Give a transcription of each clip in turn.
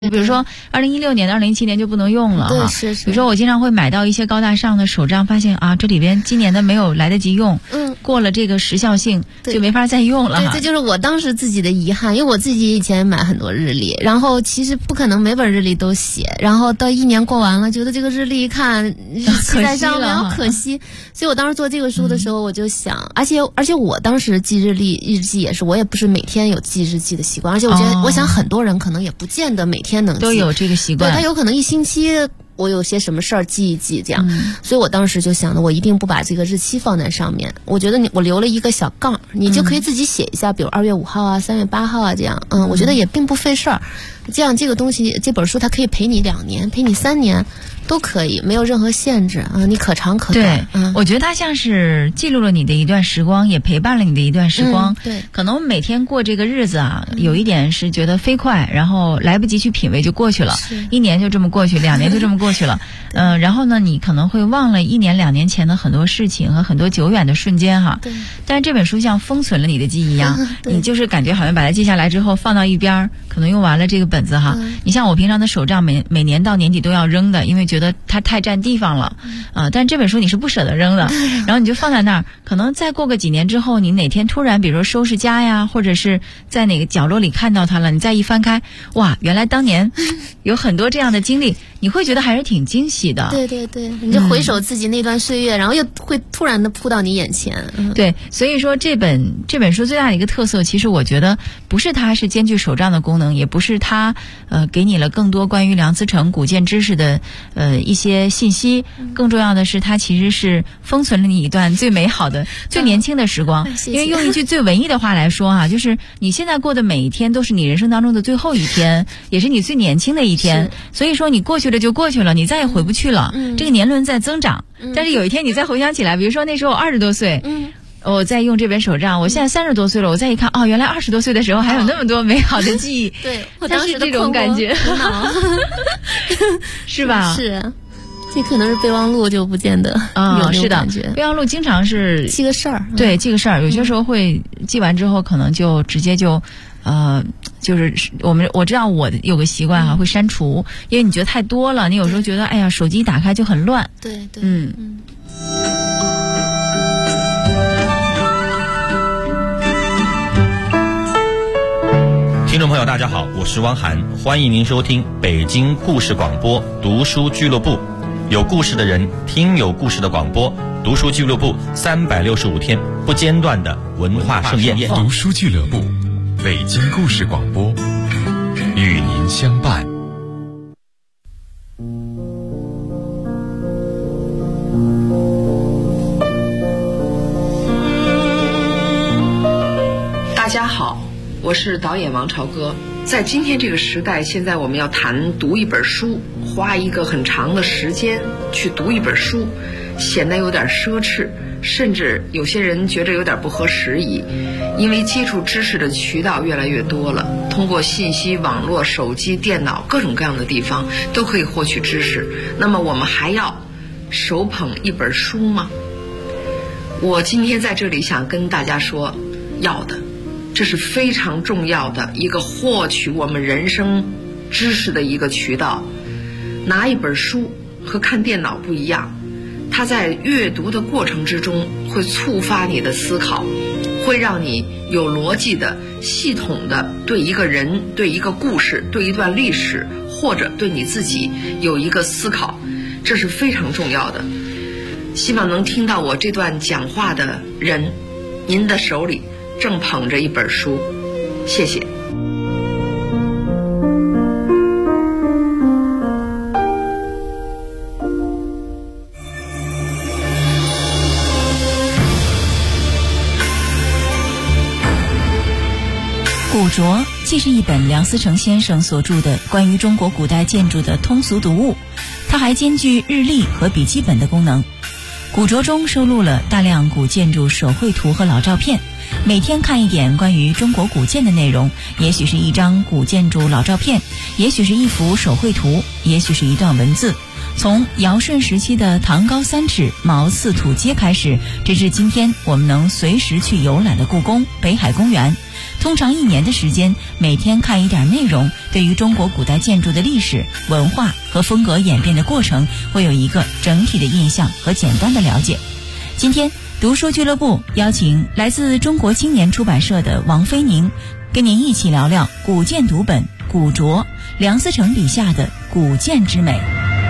比如说2016年的2017年就不能用了对，是。 比如说我经常会买到一些高大上的手账，发现啊，这里边今年的没有来得及用，过了这个时效性就没法再用了。 对，这就是我当时自己的遗憾，因为我自己以前买很多日历，然后其实不可能每本日历都写，然后到1年过完了，觉得这个日历一看日期在上面，好可惜。所以我当时做这个书的时候，我就想，而且我当时记日记也是，我也不是每天有记日记的习惯，而且我觉得，我想很多人可能也不见得每天能记， 都有这个习惯， 对，他有可能1星期我有些什么事儿记一记这样，所以我当时就想的，我一定不把这个日期放在上面。我觉得我留了一个小杠，你就可以自己写一下，比如2月5号啊、3月8号啊这样，我觉得也并不费事儿。这样这个东西，这本书它可以陪你2年，陪你3年。都可以，没有任何限制啊！你可长可短。 对，我觉得它像是记录了你的一段时光，也陪伴了你的一段时光。 对， 可能每天过这个日子啊，有一点是觉得飞快，然后来不及去品味就过去了，1年就这么过去，2年就这么过去了。然后呢，你可能会忘了1年2年前的很多事情和很多久远的瞬间哈。 对。 但是这本书像封存了你的记忆一样，你就是感觉好像把它记下来之后放到一边，可能用完了这个本子哈。你像我平常的手账，每年到年底都要扔的，因为觉得它太占地方了，但这本书你是不舍得扔的，然后你就放在那儿，可能再过个几年之后，你哪天突然比如说收拾家呀，或者是在哪个角落里看到它了，你再一翻开，哇，原来当年有很多这样的经历，你会觉得还是挺惊喜的。 对对对，你就回首自己那段岁月，然后又会突然的扑到你眼前。 对，所以说这本书最大的一个特色，其实我觉得不是它是兼具手账的功能，也不是它给你了更多关于梁思成古建知识的一些信息，更重要的是它其实是封存了你一段最美好的最年轻的时光。因为用一句最文艺的话来说啊，就是你现在过的每一天都是你人生当中的最后一天，也是你最年轻的一天。所以说你过去了就过去了，你再也回不去了，这个年轮在增长，但是有一天你再回想起来，比如说那时候我20多岁，我在用这本手账，我现在30多岁了，我再一看，哦，原来20多岁的时候还有那么多美好的记忆。 对，我当时这种感觉是吧？ 是，这可能是备忘录就不见得有是的感觉。 备忘录经常是记个事儿， 对，记个事儿，有些时候会记完之后，可能就直接就就是我知道我有个习惯会删除，因为你觉得太多了，你有时候觉得哎呀，手机一打开就很乱。 对对， 听众朋友大家好，我是汪涵，欢迎您收听北京故事广播读书俱乐部，有故事的人听有故事的广播，读书俱乐部365天不间断的文化盛宴。 读书俱乐部，北京故事广播，与您相伴。 大家好，我是导演王朝歌。在今天这个时代，现在我们要谈读一本书，花一个很长的时间去读一本书，显得有点奢侈，甚至有些人觉得有点不合时宜。因为接触知识的渠道越来越多了，通过信息网络、手机、电脑各种各样的地方都可以获取知识，那么我们还要手捧一本书吗？我今天在这里想跟大家说，要的。这是非常重要的一个获取我们人生知识的一个渠道。拿一本书和看电脑不一样，它在阅读的过程之中会触发你的思考，会让你有逻辑的、系统的对一个人、对一个故事、对一段历史，或者对你自己有一个思考，这是非常重要的。希望能听到我这段讲话的人，您的手里正捧着一本书，谢谢。 古拙既是一本梁思成先生所著的关于中国古代建筑的通俗读物，它还兼具日历和笔记本的功能。古拙中收录了大量古建筑手绘图和老照片，每天看一点关于中国古建的内容，也许是一张古建筑老照片，也许是一幅手绘图，也许是一段文字。从尧舜时期的唐高3尺、毛4土阶开始，直至今天我们能随时去游览的故宫、北海公园， 通常1年的时间，每天看一点内容，对于中国古代建筑的历史、文化和风格演变的过程，会有一个整体的印象和简单的了解。今天读书俱乐部邀请来自中国青年出版社的王菲宁，跟您一起聊聊古建读本《古拙》，梁思成笔下的古建之美。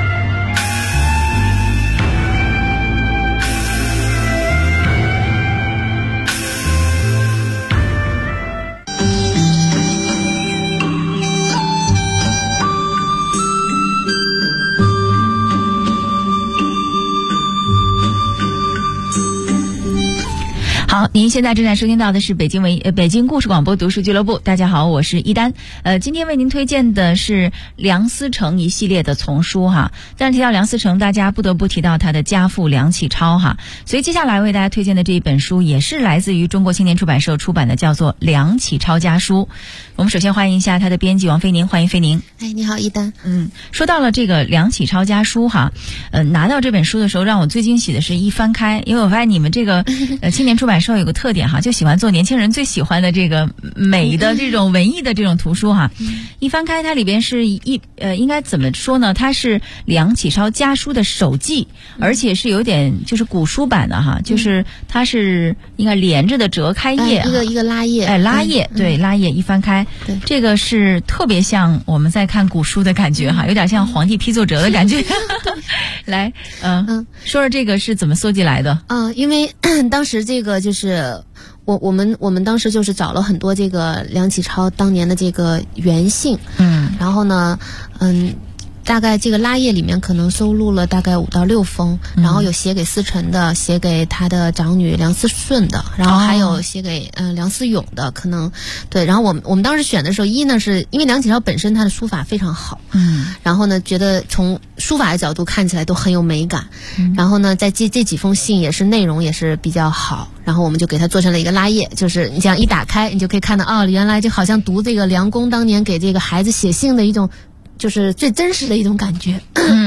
好，您现在正在收听到的是北京故事广播读书俱乐部。大家好，我是一丹。今天为您推荐的是梁思成一系列的丛书哈。但是提到梁思成，大家不得不提到他的家父梁启超哈。所以接下来为大家推荐的这一本书也是来自于中国青年出版社出版的，叫做《梁启超家书》。我们首先欢迎一下他的编辑王菲宁，欢迎菲宁。 哎，你好，一丹。 说到了这个梁启超家书哈，拿到这本书的时候，让我最惊喜的是一翻开，因为我发现你们这个青年出版社有个特点哈，就喜欢做年轻人最喜欢的这个美的这种文艺的这种图书哈。一翻开，它里边是应该怎么说呢？它是梁启超家书的手记，而且是有点就是古书版的哈，就是它是应该连着的折开页， 一个拉页， 拉页，对，拉页一翻开， 对， 这个是特别像我们在看古书的感觉哈，有点像皇帝批奏折的感觉。来，说说这个是怎么搜集来的？ 因为当时这个就是我们当时就是找了很多这个梁启超当年的这个原信，然后呢，大概这个拉页里面可能收录了大概5到6封，然后有写给思成的，写给他的长女梁思顺的，然后还有写给梁思永的，可能对。然后我们当时选的时候，呢是因为梁启超本身他的书法非常好，然后呢觉得从书法的角度看起来都很有美感，然后呢在这几封信也是内容也是比较好，然后我们就给他做成了一个拉页，就是你这样一打开，你就可以看到原来就好像读这个梁公当年给这个孩子写信的一种。就是最真实的一种感觉。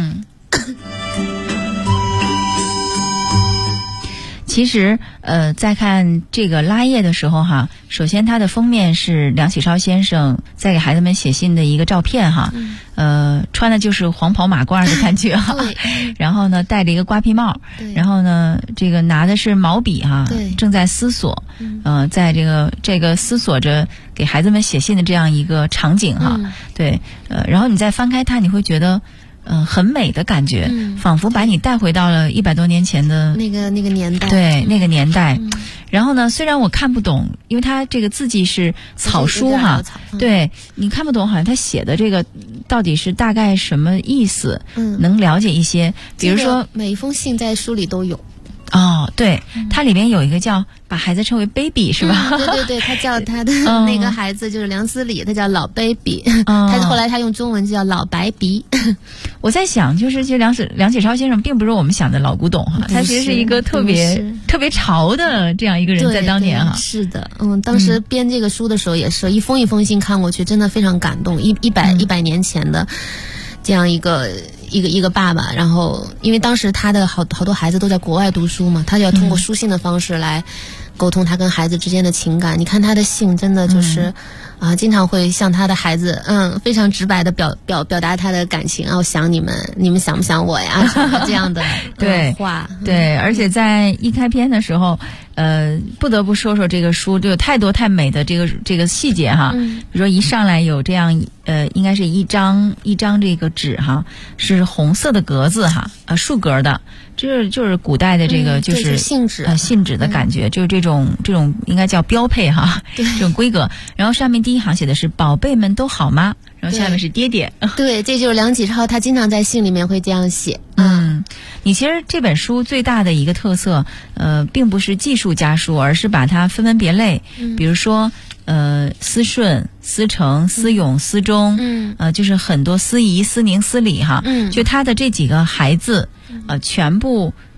其实在看这个拉页的时候哈，首先它的封面是梁启超先生在给孩子们写信的一个照片哈，穿的就是黄袍马褂的感觉哈，然后呢戴着一个瓜皮帽，然后呢这个拿的是毛笔哈，正在思索，在这个思索着给孩子们写信的这样一个场景哈，对，然后你再翻开它，你会觉得很美的感觉，仿佛把你带回到了100多年前的那个年代， 对，那个年代。然后呢，虽然我看不懂，因为它这个字迹是草书哈，对，你看不懂，好像他写的这个到底是大概什么意思，能了解一些，比如说每一封信在书里都有。 对，它里面有一个叫把孩子称为 baby 是吧？ 对，他叫他的那个孩子就是梁思礼，他叫老 baby，他后来他用中文就叫老白鼻。我在想，就是其实梁启超先生并不是我们想的老古董哈，他其实是一个特别潮的这样一个人，在当年哈。 是的，当时编这个书的时候也是一封一封信看过去，真的非常感动，一百年前的这样一个爸爸，然后因为当时他的好多孩子都在国外读书嘛，他就要通过书信的方式来沟通他跟孩子之间的情感。你看他的信真的就是经常会向他的孩子非常直白的表达他的感情，我想你们想不想我呀，什么这样的话。 对，而且在一开篇的时候不得不说这个书就有太多太美的这个细节哈，比如说一上来有这样应该是一张这个纸哈，是红色的格子哈，竖格的，就是古代的这个就是信纸的感觉，就是这种应该叫标配哈，这种规格。然后上面第一行写的是宝贝们都好吗？然后下面是爹爹。 对，这就是梁启超他经常在信里面会这样写。 你其实这本书最大的一个特色并不是记述家书，而是把它分门别类，比如说思顺、思成、思永、思忠，就是很多思怡、思宁、思礼哈，就他的这几个孩子全部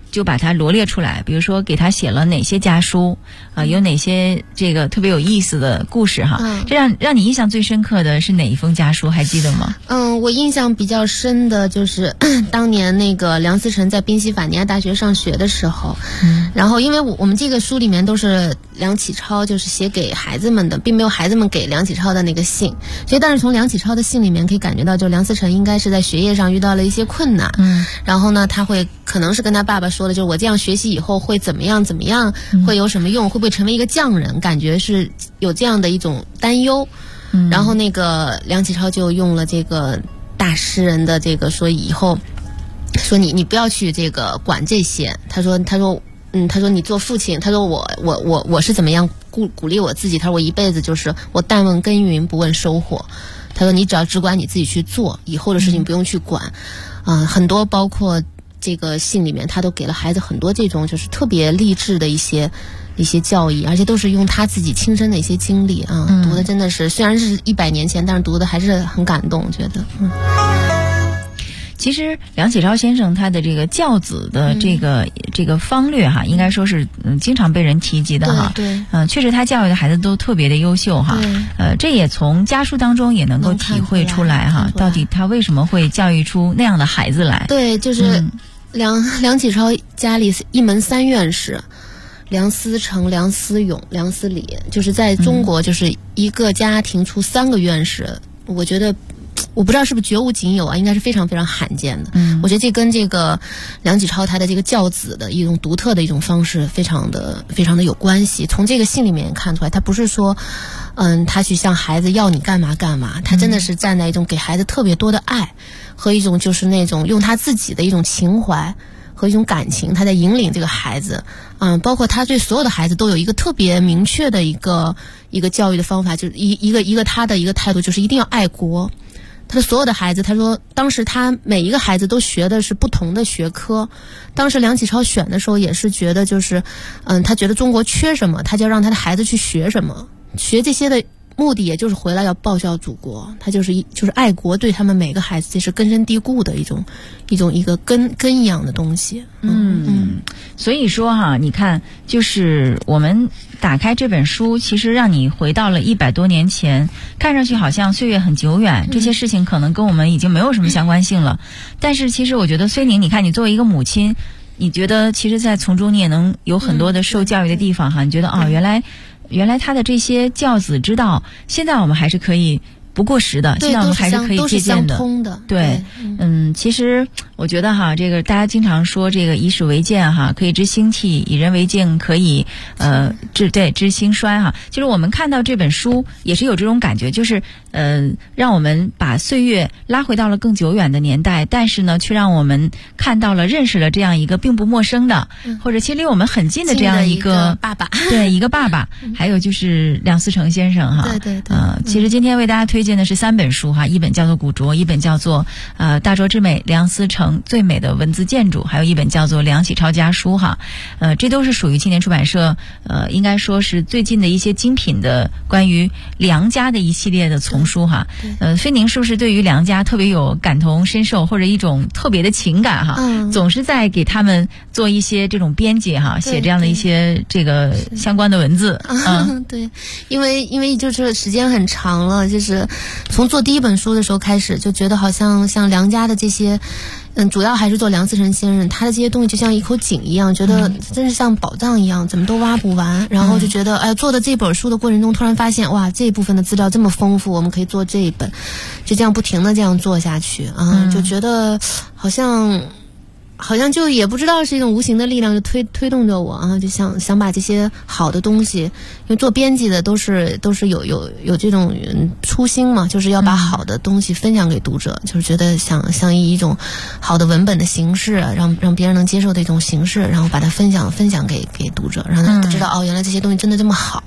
就把它罗列出来，比如说给他写了哪些家书，有哪些这个特别有意思的故事哈。这让你印象最深刻的是哪一封家书，还记得吗？ 我印象比较深的就是当年那个梁思成在宾夕法尼亚大学上学的时候，然后因为我们这个书里面都是梁启超就是写给孩子们的，并没有孩子们给梁启超的那个信，所以但是从梁启超的信里面可以感觉到，就梁思成应该是在学业上遇到了一些困难，然后呢他会可能是跟他爸爸说的，就是我这样学习以后会怎么样怎么样，会有什么用，会不会成为一个匠人，感觉是有这样的一种担忧。然后那个梁启超就用了这个大诗人的这个说，以后说你不要去这个管这些，他说你做父亲，他说我是怎么样鼓励我自己，他说我一辈子就是我但问耕耘不问收获，他说你只要只管你自己去做，以后的事情不用去管。很多包括这个信里面他都给了孩子很多这种就是特别励志的一些教义，而且都是用他自己亲身的一些经历啊，读的真的是虽然是100年前，但是读的还是很感动，觉得其实梁启超先生他的这个教子的这个方略哈，应该说是经常被人提及的哈。 对， 确实他教育的孩子都特别的优秀哈。这也从家书当中也能够体会出来哈，到底他为什么会教育出那样的孩子来。 对，就是梁启超家里一门3院士。梁思成、梁思永、梁思礼，就是在中国就是一个家庭出3个院士，我觉得我不知道是不是绝无仅有啊，应该是非常非常罕见的。我觉得这跟这个梁启超他的这个教子的一种独特的一种方式非常的有关系。从这个信里面看出来，他不是说他去向孩子要你干嘛干嘛，他真的是站在一种给孩子特别多的爱和一种就是那种用他自己的一种情怀和一种感情，他在引领这个孩子。包括他对所有的孩子都有一个特别明确的一个教育的方法，就是一个他的一个态度，就是一定要爱国。他的所有的孩子，他说当时他每一个孩子都学的是不同的学科，当时梁启超选的时候也是觉得就是他觉得中国缺什么，他就要让他的孩子去学什么，学这些的目的也就是回来要报效祖国，他就是爱国，对他们每个孩子这是根深蒂固的一个根一样的东西。 所以说哈，你看，就是我们打开这本书，其实让你回到了100多年前，看上去好像岁月很久远，这些事情可能跟我们已经没有什么相关性了。但是其实我觉得崔宁，你看你作为一个母亲，你觉得其实在从中你也能有很多的受教育的地方哈，你觉得原来他的这些教子之道，现在我们还是可以不过时的，现在我们还是可以借鉴的。对，其实我觉得哈，这个大家经常说这个以史为鉴哈，可以知兴替；以人为镜，可以知兴衰哈。就是我们看到这本书也是有这种感觉，就是让我们把岁月拉回到了更久远的年代，但是呢，却让我们看到了认识了这样一个并不陌生的，或者其实离我们很近的这样一个爸爸， 对，一个爸爸，还有就是梁思成先生哈。 对。 其实今天为大家推荐的是3本书哈，一本叫做《古拙》，一本叫做大拙之美，梁思成最美的文字建筑，还有一本叫做《梁启超家书》哈。这都是属于青年出版社应该说是最近的一些精品的关于梁家的一系列的丛书哈。菲宁是不是对于梁家特别有感同身受，或者一种特别的情感哈？总是在给他们做一些这种编辑哈，写这样的一些这个相关的文字。 对，因为就是时间很长了，就是从做第1本书的时候开始，就觉得好像梁家的这些主要还是做梁思成先生，他的这些东西就像一口井一样，觉得真是像宝藏一样，怎么都挖不完。然后就觉得做的这本书的过程中，突然发现哇，这一部分的资料这么丰富，我们可以做这一本，就这样不停的这样做下去就觉得好像就也不知道是一种无形的力量就推动着我就想把这些好的东西，因为做编辑的都是有这种初心嘛，就是要把好的东西分享给读者，就是觉得想以一种好的文本的形式，让别人能接受的一种形式，然后把它分享给读者，让他知道原来这些东西真的这么好。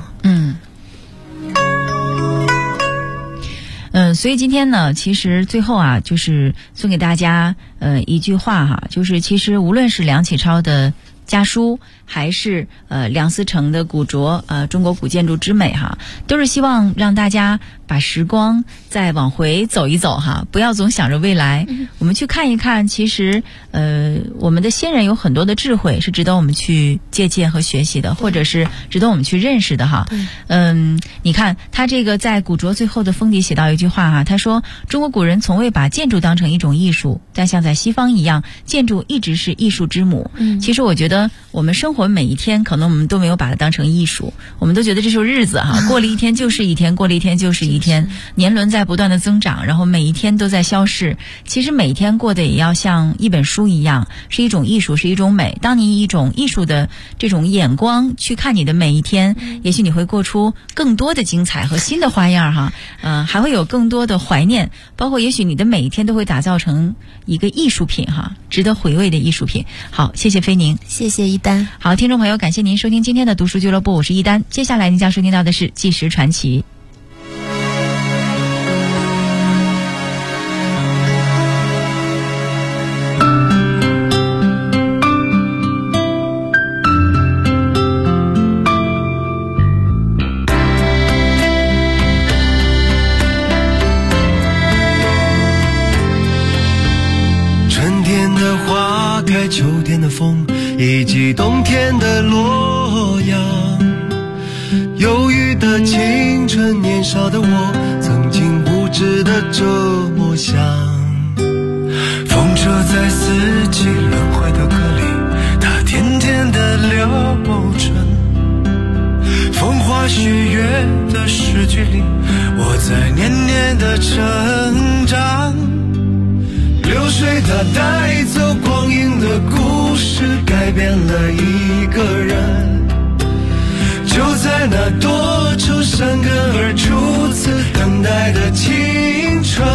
所以今天呢，其实最后就是送给大家一句话哈，就是其实无论是梁启超的家书， 还是梁思成的古着，中国古建筑之美哈，都是希望让大家把时光再往回走一走哈，不要总想着未来，我们去看一看，其实我们的先人有很多的智慧是值得我们去借鉴和学习的，或者是值得我们去认识的哈。你看他这个在古着最后的封底写到一句话哈，他说中国古人从未把建筑当成一种艺术，但像在西方一样，建筑一直是艺术之母。其实我觉得我们生活每一天可能我们都没有把它当成艺术，我们都觉得这是日子哈，过了一天就是一天，过了一天就是一天，年轮在不断的增长，然后每一天都在消逝。其实每一天过得也要像一本书一样，是一种艺术，是一种美。当你以一种艺术的这种眼光去看你的每一天，也许你会过出更多的精彩和新的花样哈。还会有更多的怀念，包括也许你的每一天都会打造成一个艺术品哈，值得回味的艺术品。好，谢谢菲宁， 谢谢一丹。 好，听众朋友，感谢您收听今天的读书俱乐部，我是一丹。接下来您将收听到的是纪实传奇。 秋天的风以及冬天的洛阳，忧郁的青春，年少的我曾经无知的这么想。风车在四季轮回的歌里，它甜甜的流转。风花雪月的诗句里，我在年年的成长。流水它带走光阴的故事，改变了一个人。就在那多愁善感而初次等待的青春。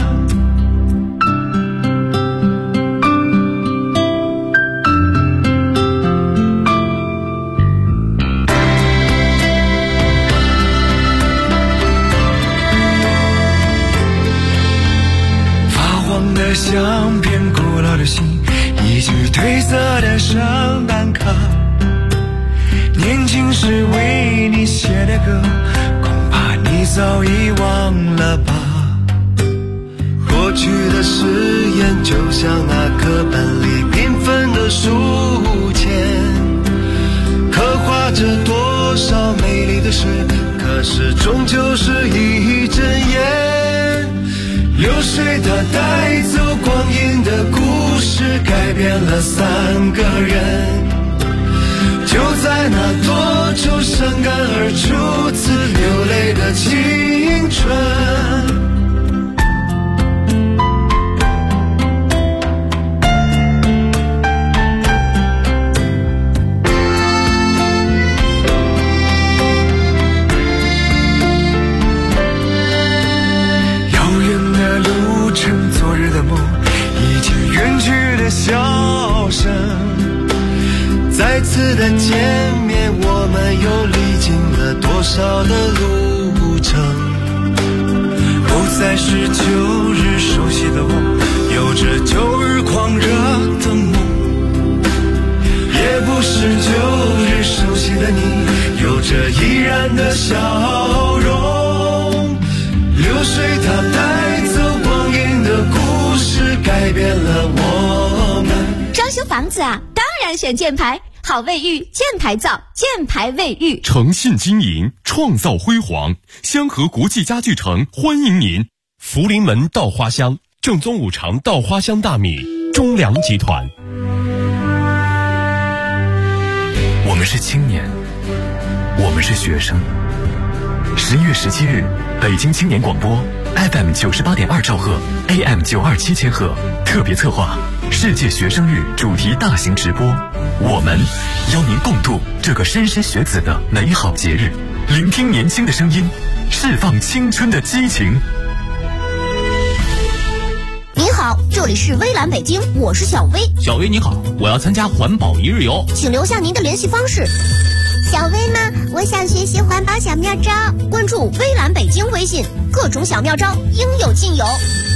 相片，古老的信，一句褪色的圣诞卡，年轻时为你写的歌，恐怕你早已忘了吧。过去的誓言就像那课本里缤纷的书签，刻画着多少美丽的事，可是终究是一阵烟。流水它带走光阴的故事，改变了三个人。就在那多愁善感而初次流泪的青春。昨日的梦，以及远去的笑声，再次的见面，我们又历经了多少的路程。不再是旧日熟悉的我，有着旧日狂热的梦，也不是旧日熟悉的你，有着依然的笑容。流水它带走光阴的故事，改变了我们。 装修房子啊，当然选箭牌，好卫浴，箭牌造，箭牌卫浴。 诚信经营，创造辉煌。香河国际家具城欢迎您。福临门稻花香，正宗五常稻花香大米，中粮集团。 我们是青年，我们是学生。11月17日，北京青年广播 FM 98.2兆赫 AM 927千赫特别策划世界学生日主题大型直播，我们邀您共度这个莘莘学子的美好节日，聆听年轻的声音，释放青春的激情。 您好，这里是微蓝北京，我是小薇。 小薇你好，我要参加环保一日游， 请留下您的联系方式。 小薇呢？我想学习环保小妙招， 关注微蓝北京微信，各种小妙招应有尽有。